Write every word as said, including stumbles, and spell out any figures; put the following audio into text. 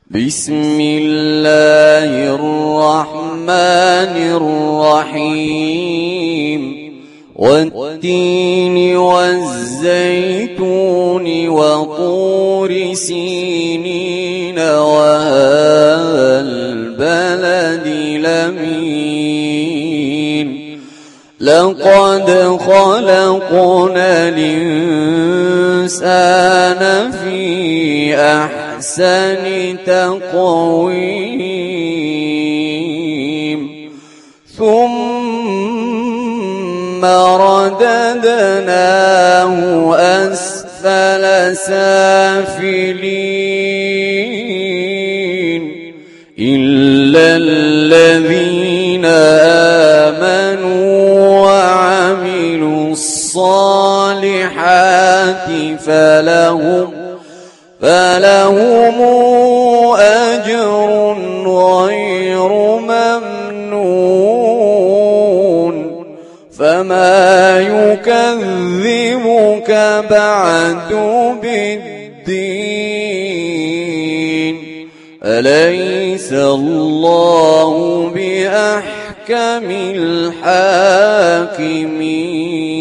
بسم الله الرحمن الرحيم والتين والزيتون وطور سينين وهذا البلد الأمين لقد خلقنا الإنسان في أحسن تقويم ثم رددناه أسفل سافلين إلا الذين آمنوا وعملوا الصالحات فلهم فلهم أجر غير ممنون فما يكذبك بعد بالدين أليس الله بأحكم الحاكمين.